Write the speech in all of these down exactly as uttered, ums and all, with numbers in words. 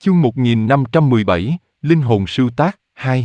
Chương một nghìn năm trăm mười bảy, Linh hồn sưu tác, hai.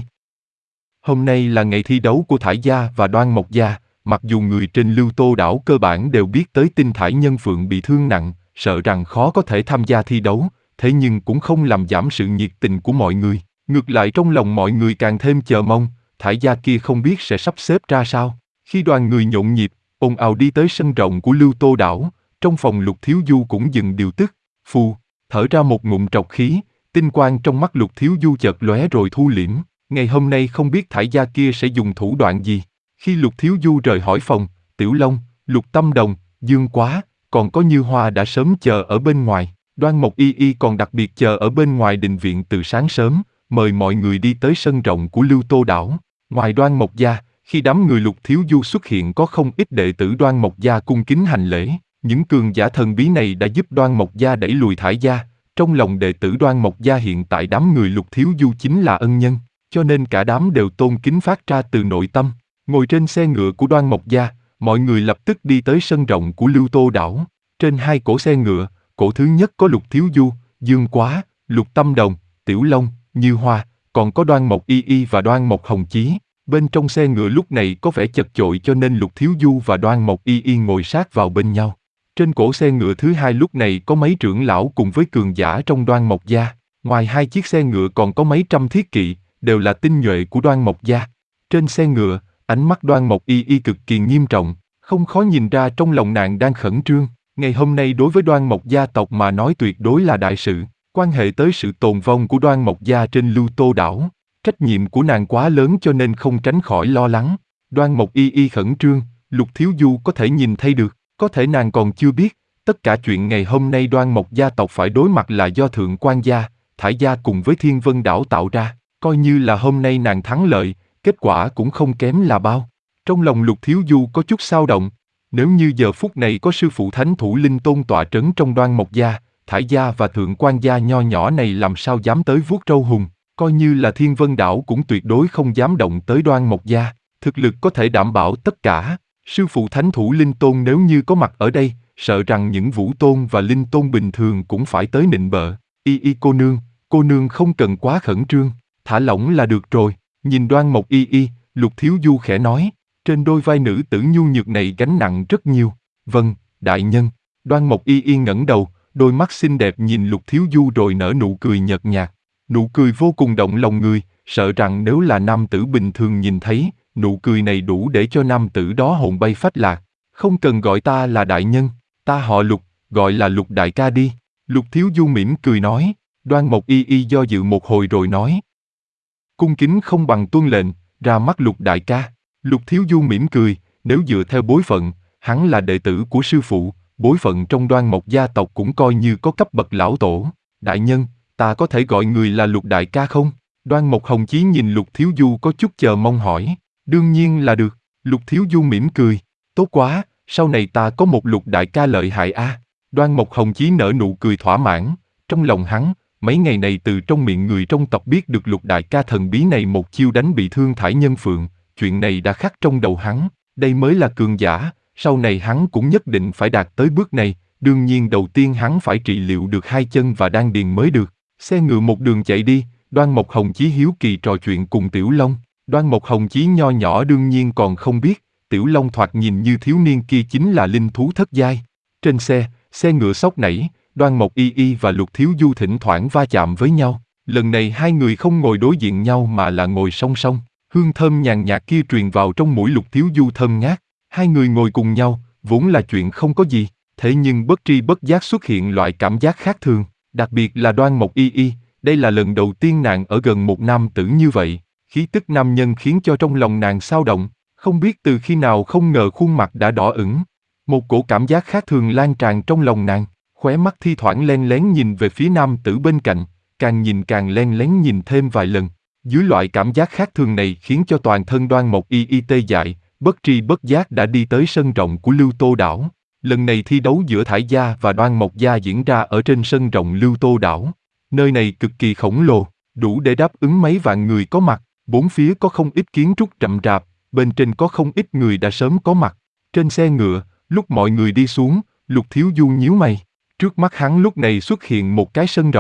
Hôm nay là ngày thi đấu của Thải Gia và Đoan Mộc Gia, mặc dù người trên Lưu Tô đảo cơ bản đều biết tới tin Thải Nhân Phượng bị thương nặng, sợ rằng khó có thể tham gia thi đấu, thế nhưng cũng không làm giảm sự nhiệt tình của mọi người. Ngược lại trong lòng mọi người càng thêm chờ mong, Thải Gia kia không biết sẽ sắp xếp ra sao. Khi đoàn người nhộn nhịp, ồn ào đi tới sân rộng của Lưu Tô đảo, trong phòng Lục Thiếu Du cũng dừng điều tức, phù, thở ra một ngụm trọc khí. Tinh quang trong mắt Lục Thiếu Du chợt lóe rồi thu liễm, ngày hôm nay không biết Thải Gia kia sẽ dùng thủ đoạn gì. Khi Lục Thiếu Du rời khỏi phòng, Tiểu Long, Lục Tâm Đồng, Dương Quá, còn có Như Hoa đã sớm chờ ở bên ngoài. Đoan Mộc Y Y còn đặc biệt chờ ở bên ngoài đình viện từ sáng sớm, mời mọi người đi tới sân rộng của Lưu Tô đảo. Ngoài Đoan Mộc Gia, khi đám người Lục Thiếu Du xuất hiện có không ít đệ tử Đoan Mộc Gia cung kính hành lễ. Những cường giả thần bí này đã giúp Đoan Mộc Gia đẩy lùi Thải Gia. Trong lòng đệ tử Đoan Mộc Gia hiện tại đám người Lục Thiếu Du chính là ân nhân, cho nên cả đám đều tôn kính phát ra từ nội tâm. Ngồi trên xe ngựa của Đoan Mộc Gia, mọi người lập tức đi tới sân rộng của Lưu Tô đảo. Trên hai cỗ xe ngựa, cỗ thứ nhất có Lục Thiếu Du, Dương Quá, Lục Tâm Đồng, Tiểu Long, Như Hoa, còn có Đoan Mộc Y Y và Đoan Mộc Hồng Chí. Bên trong xe ngựa lúc này có vẻ chật chội cho nên Lục Thiếu Du và Đoan Mộc Y Y ngồi sát vào bên nhau. Trên cổ xe ngựa thứ hai lúc này có mấy trưởng lão cùng với cường giả trong Đoan Mộc Gia. Ngoài hai chiếc xe ngựa còn có mấy trăm thiết kỵ, đều là tinh nhuệ của Đoan Mộc Gia. Trên xe ngựa, ánh mắt Đoan Mộc Y Y cực kỳ nghiêm trọng, không khó nhìn ra trong lòng nàng đang khẩn trương. Ngày hôm nay đối với Đoan Mộc gia tộc mà nói tuyệt đối là đại sự, quan hệ tới sự tồn vong của Đoan Mộc Gia trên Lưu Tô đảo. Trách nhiệm của nàng quá lớn cho nên không tránh khỏi lo lắng. Đoan Mộc Y Y khẩn trương, Lục Thiếu Du có thể nhìn thấy được. Có thể nàng còn chưa biết, tất cả chuyện ngày hôm nay Đoan Mộc gia tộc phải đối mặt là do Thượng Quan gia, Thải gia cùng với Thiên Vân đảo tạo ra. Coi như là hôm nay nàng thắng lợi, kết quả cũng không kém là bao. Trong lòng Lục Thiếu Du có chút xao động. Nếu như giờ phút này có sư phụ Thánh Thủ Linh Tôn tọa trấn trong Đoan Mộc gia, Thải gia và Thượng Quan gia nho nhỏ này làm sao dám tới vuốt râu hùng. Coi như là Thiên Vân đảo cũng tuyệt đối không dám động tới Đoan Mộc gia. Thực lực có thể đảm bảo tất cả. Sư phụ Thánh Thủ Linh Tôn nếu như có mặt ở đây, sợ rằng những Vũ Tôn và Linh Tôn bình thường cũng phải tới nịnh bợ. Y Y cô nương, cô nương không cần quá khẩn trương, thả lỏng là được rồi. Nhìn Đoan Mộc Y Y, Lục Thiếu Du khẽ nói, trên đôi vai nữ tử nhu nhược này gánh nặng rất nhiều. Vâng, đại nhân. Đoan Mộc Y Y ngẩng đầu, đôi mắt xinh đẹp nhìn Lục Thiếu Du rồi nở nụ cười nhợt nhạt. Nụ cười vô cùng động lòng người, sợ rằng nếu là nam tử bình thường nhìn thấy, nụ cười này đủ để cho nam tử đó hồn bay phách lạc. Không cần gọi ta là đại nhân, ta họ Lục, gọi là Lục đại ca đi. Lục Thiếu Du mỉm cười nói. Đoan Mộc Y Y do dự một hồi rồi nói, cung kính không bằng tuân lệnh, ra mắt Lục đại ca. Lục Thiếu Du mỉm cười, nếu dựa theo bối phận, hắn là đệ tử của sư phụ, bối phận trong Đoan Mộc gia tộc cũng coi như có cấp bậc lão tổ. Đại nhân, ta có thể gọi người là Lục đại ca không? Đoan Mộc Hồng Chí nhìn Lục Thiếu Du có chút chờ mong hỏi. Đương nhiên là được. Lục Thiếu Du mỉm cười. Tốt quá, sau này ta có một Lục đại ca lợi hại a. À. Đoan Mộc Hồng Chí nở nụ cười thỏa mãn. Trong lòng hắn, mấy ngày này từ trong miệng người trong tộc biết được Lục đại ca thần bí này một chiêu đánh bị thương Thải Nhân Phượng. Chuyện này đã khắc trong đầu hắn. Đây mới là cường giả. Sau này hắn cũng nhất định phải đạt tới bước này. Đương nhiên đầu tiên hắn phải trị liệu được hai chân và đan điền mới được. Xe ngựa một đường chạy đi. Đoan Mộc Hồng Chí hiếu kỳ trò chuyện cùng Tiểu Long. Đoan Mộc Hồng Chí nho nhỏ đương nhiên còn không biết, Tiểu Long thoạt nhìn như thiếu niên kia chính là linh thú thất giai. Trên xe, xe ngựa sóc nảy, Đoan Mộc Y Y và Lục Thiếu Du thỉnh thoảng va chạm với nhau. Lần này hai người không ngồi đối diện nhau mà là ngồi song song. Hương thơm nhàn nhạt kia truyền vào trong mũi Lục Thiếu Du thơm ngát. Hai người ngồi cùng nhau, vốn là chuyện không có gì, thế nhưng bất tri bất giác xuất hiện loại cảm giác khác thường. Đặc biệt là Đoan Mộc Y Y, đây là lần đầu tiên nàng ở gần một nam tử như vậy. Khí tức nam nhân khiến cho trong lòng nàng xao động, không biết từ khi nào không ngờ khuôn mặt đã đỏ ửng. Một cổ cảm giác khác thường lan tràn trong lòng nàng, khóe mắt thi thoảng len lén nhìn về phía nam tử bên cạnh, càng nhìn càng len lén nhìn thêm vài lần. Dưới loại cảm giác khác thường này khiến cho toàn thân Đoan Mộc Y Y tê dại, bất tri bất giác đã đi tới sân rộng của Lưu Tô đảo. Lần này thi đấu giữa Thải gia và Đoan Mộc gia diễn ra ở trên sân rộng Lưu Tô đảo. Nơi này cực kỳ khổng lồ, đủ để đáp ứng mấy vạn người có mặt. Bốn phía có không ít kiến trúc rậm rạp, bên trên có không ít người đã sớm có mặt. Trên xe ngựa, lúc mọi người đi xuống, Lục Thiếu Du nhíu mày. Trước mắt hắn lúc này xuất hiện một cái sân rộng,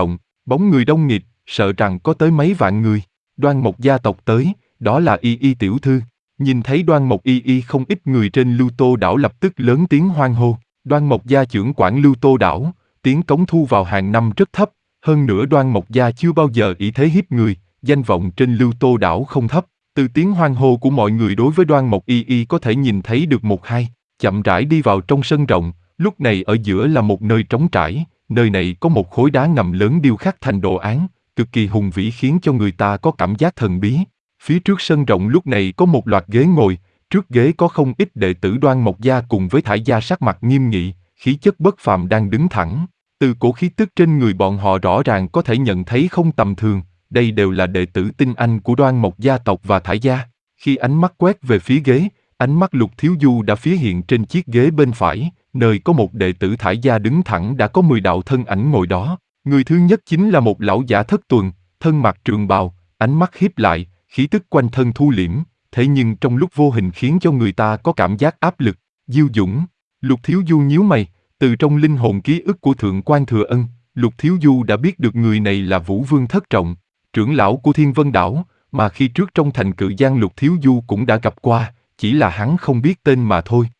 Bóng người đông nghịt, sợ rằng có tới mấy vạn người. Đoan Mộc gia tộc tới, đó là Y Y tiểu thư. Nhìn thấy Đoan Mộc Y Y, không ít người trên Lưu Tô đảo lập tức lớn tiếng hoan hô. Đoan Mộc gia trưởng quản Lưu Tô đảo, tiếng cống thu vào hàng năm rất thấp, hơn nữa Đoan Mộc gia chưa bao giờ ỷ thế hiếp người, danh vọng trên Lưu Tô đảo không thấp. Từ tiếng hoan hô của mọi người đối với Đoan Mộc Y Y có thể nhìn thấy được một hai. Chậm rãi đi vào trong sân rộng, lúc này ở giữa là một nơi trống trải, nơi này có một khối đá ngầm lớn điêu khắc thành đồ án, cực kỳ hùng vĩ khiến cho người ta có cảm giác thần bí. Phía trước sân rộng lúc này có một loạt ghế ngồi, trước ghế có không ít đệ tử Đoan Mộc gia cùng với Thải gia sắc mặt nghiêm nghị, khí chất bất phàm đang đứng thẳng. Từ cổ khí tức trên người bọn họ rõ ràng có thể nhận thấy không tầm thường, đây đều là đệ tử tinh anh của Đoan Mộc gia tộc và Thải gia. Khi ánh mắt quét về phía ghế, ánh mắt Lục Thiếu Du đã phía hiện trên chiếc ghế bên phải, nơi có một đệ tử Thải gia đứng thẳng đã có mười đạo thân ảnh ngồi đó. Người thứ nhất chính là một lão giả thất tuần, thân mặc trường bào, ánh mắt híp lại, khí tức quanh thân thu liễm, thế nhưng trong lúc vô hình khiến cho người ta có cảm giác áp lực. Diêu Dũng. Lục Thiếu Du nhíu mày, từ trong linh hồn ký ức của Thượng quan Thừa Ân, Lục Thiếu Du đã biết được người này là Vũ Vương Thất Trọng, trưởng lão của Thiên Vân đảo, mà khi trước trong thành Cự Giang Lục Thiếu Du cũng đã gặp qua, chỉ là hắn không biết tên mà thôi.